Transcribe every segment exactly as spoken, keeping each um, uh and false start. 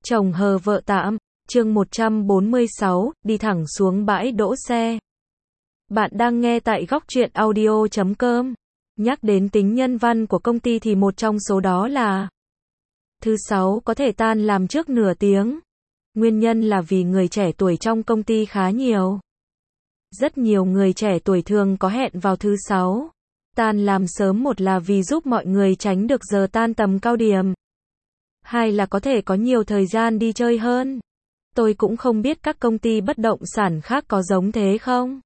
Chồng hờ vợ tạm, chương một trăm bốn mươi sáu, đi thẳng xuống bãi đỗ xe. Bạn đang nghe tại góc truyện audio chấm com. Nhắc đến tính nhân văn của công ty thì một trong số đó là thứ sáu có thể tan làm trước nửa tiếng. Nguyên nhân là vì người trẻ tuổi trong công ty khá nhiều. Rất nhiều người trẻ tuổi thường có hẹn vào thứ sáu. Tan làm sớm, một là vì giúp mọi người tránh được giờ tan tầm cao điểm. Hai là có thể có nhiều thời gian đi chơi hơn. Tôi cũng không biết các công ty bất động sản khác có giống thế không.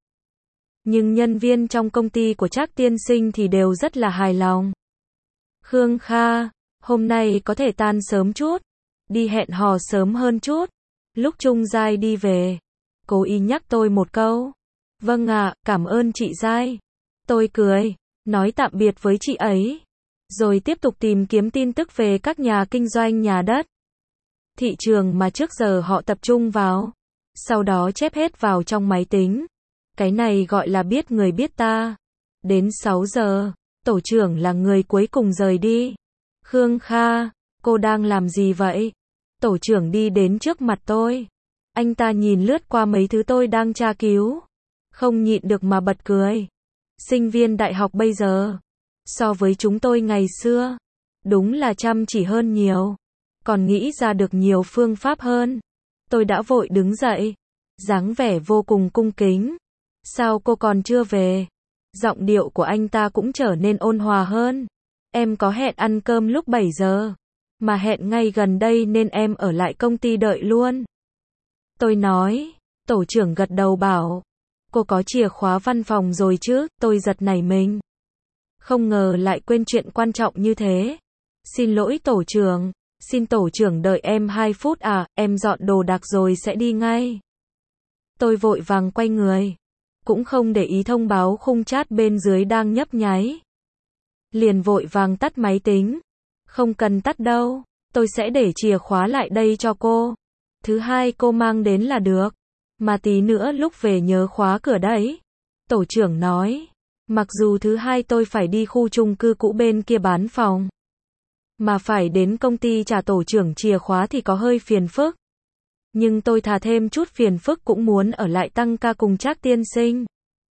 Nhưng nhân viên trong công ty của Trác tiên sinh thì đều rất là hài lòng. Khương Kha, hôm nay có thể tan sớm chút, đi hẹn hò sớm hơn chút. Lúc Trung Giai đi về, cố ý nhắc tôi một câu. Vâng ạ, cảm ơn chị Giai. Tôi cười, nói tạm biệt với chị ấy, rồi tiếp tục tìm kiếm tin tức về các nhà kinh doanh nhà đất. Thị trường mà trước giờ họ tập trung vào, sau đó chép hết vào trong máy tính. Cái này gọi là biết người biết ta. Đến sáu giờ, tổ trưởng là người cuối cùng rời đi. Khương Kha, cô đang làm gì vậy? Tổ trưởng đi đến trước mặt tôi. Anh ta nhìn lướt qua mấy thứ tôi đang tra cứu, không nhịn được mà bật cười. Sinh viên đại học bây giờ, so với chúng tôi ngày xưa, đúng là chăm chỉ hơn nhiều, còn nghĩ ra được nhiều phương pháp hơn. Tôi đã vội đứng dậy, dáng vẻ vô cùng cung kính. Sao cô còn chưa về? Giọng điệu của anh ta cũng trở nên ôn hòa hơn. Em có hẹn ăn cơm lúc bảy giờ, mà hẹn ngay gần đây nên em ở lại công ty đợi luôn. Tôi nói, tổ trưởng gật đầu bảo, cô có chìa khóa văn phòng rồi chứ? Tôi giật nảy mình. Không ngờ lại quên chuyện quan trọng như thế. Xin lỗi tổ trưởng, xin tổ trưởng đợi em hai phút à, em dọn đồ đạc rồi sẽ đi ngay. Tôi vội vàng quay người, cũng không để ý thông báo khung chat bên dưới đang nhấp nháy. Liền vội vàng tắt máy tính. Không cần tắt đâu, tôi sẽ để chìa khóa lại đây cho cô. Thứ hai cô mang đến là được. Mà tí nữa lúc về nhớ khóa cửa đấy. Tổ trưởng nói, mặc dù thứ hai tôi phải đi khu chung cư cũ bên kia bán phòng, mà phải đến công ty trả tổ trưởng chìa khóa thì có hơi phiền phức. Nhưng tôi thà thêm chút phiền phức cũng muốn ở lại tăng ca cùng Trác tiên sinh.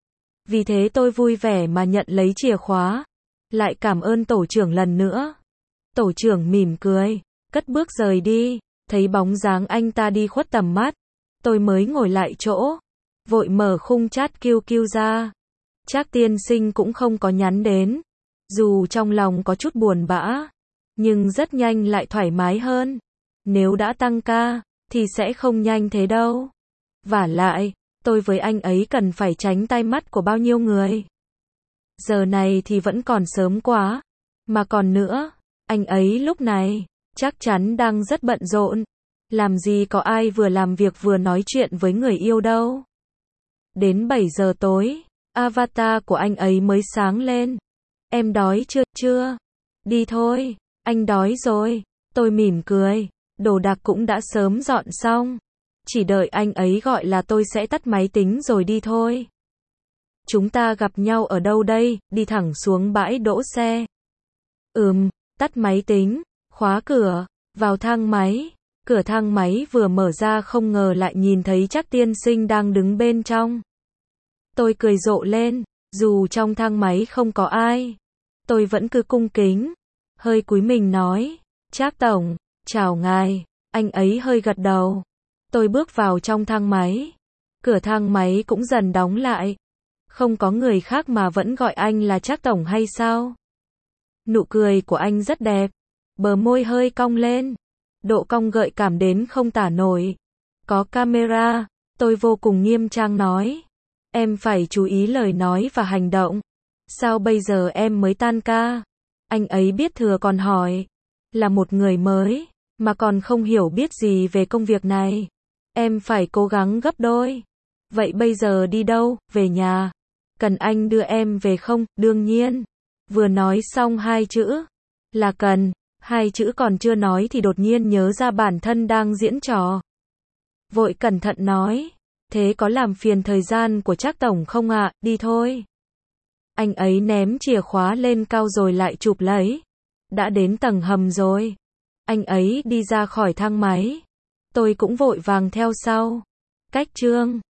Vì thế tôi vui vẻ mà nhận lấy chìa khóa, lại cảm ơn tổ trưởng lần nữa. Tổ trưởng mỉm cười, cất bước rời đi. Thấy bóng dáng anh ta đi khuất tầm mắt, tôi mới ngồi lại chỗ, vội mở khung chat Q Q ra. Trác tiên sinh cũng không có nhắn đến, dù trong lòng có chút buồn bã, nhưng rất nhanh lại thoải mái hơn. Nếu đã tăng ca, thì sẽ không nhanh thế đâu. Vả lại, tôi với anh ấy cần phải tránh tai mắt của bao nhiêu người. Giờ này thì vẫn còn sớm quá. Mà còn nữa, anh ấy lúc này chắc chắn đang rất bận rộn. Làm gì có ai vừa làm việc vừa nói chuyện với người yêu đâu. Đến bảy giờ tối, avatar của anh ấy mới sáng lên. Em đói chưa? Chưa. Đi thôi, anh đói rồi. Tôi mỉm cười, đồ đạc cũng đã sớm dọn xong. Chỉ đợi anh ấy gọi là tôi sẽ tắt máy tính rồi đi thôi. Chúng ta gặp nhau ở đâu đây? Đi thẳng xuống bãi đỗ xe. Ừm, tắt máy tính, khóa cửa, vào thang máy. Cửa thang máy vừa mở ra không ngờ lại nhìn thấy Trác tiên sinh đang đứng bên trong. Tôi cười rộ lên, dù trong thang máy không có ai, tôi vẫn cứ cung kính, hơi cúi mình nói, Trác tổng, chào ngài. Anh ấy hơi gật đầu. Tôi bước vào trong thang máy. Cửa thang máy cũng dần đóng lại. Không có người khác mà vẫn gọi anh là Trác tổng hay sao? Nụ cười của anh rất đẹp, bờ môi hơi cong lên, độ cong gợi cảm đến không tả nổi. Có camera, tôi vô cùng nghiêm trang nói. Em phải chú ý lời nói và hành động. Sao bây giờ em mới tan ca? Anh ấy biết thừa còn hỏi. Là một người mới, mà còn không hiểu biết gì về công việc này. Em phải cố gắng gấp đôi. Vậy bây giờ đi đâu? Về nhà. Cần anh đưa em về không? Đương nhiên. Vừa nói xong hai chữ là cần. Hai chữ còn chưa nói thì đột nhiên nhớ ra bản thân đang diễn trò. Vội cẩn thận nói, thế có làm phiền thời gian của Trác tổng không ạ? Đi thôi. Anh ấy ném chìa khóa lên cao rồi lại chụp lấy. Đã đến tầng hầm rồi. Anh ấy đi ra khỏi thang máy, tôi cũng vội vàng theo sau. Cách chương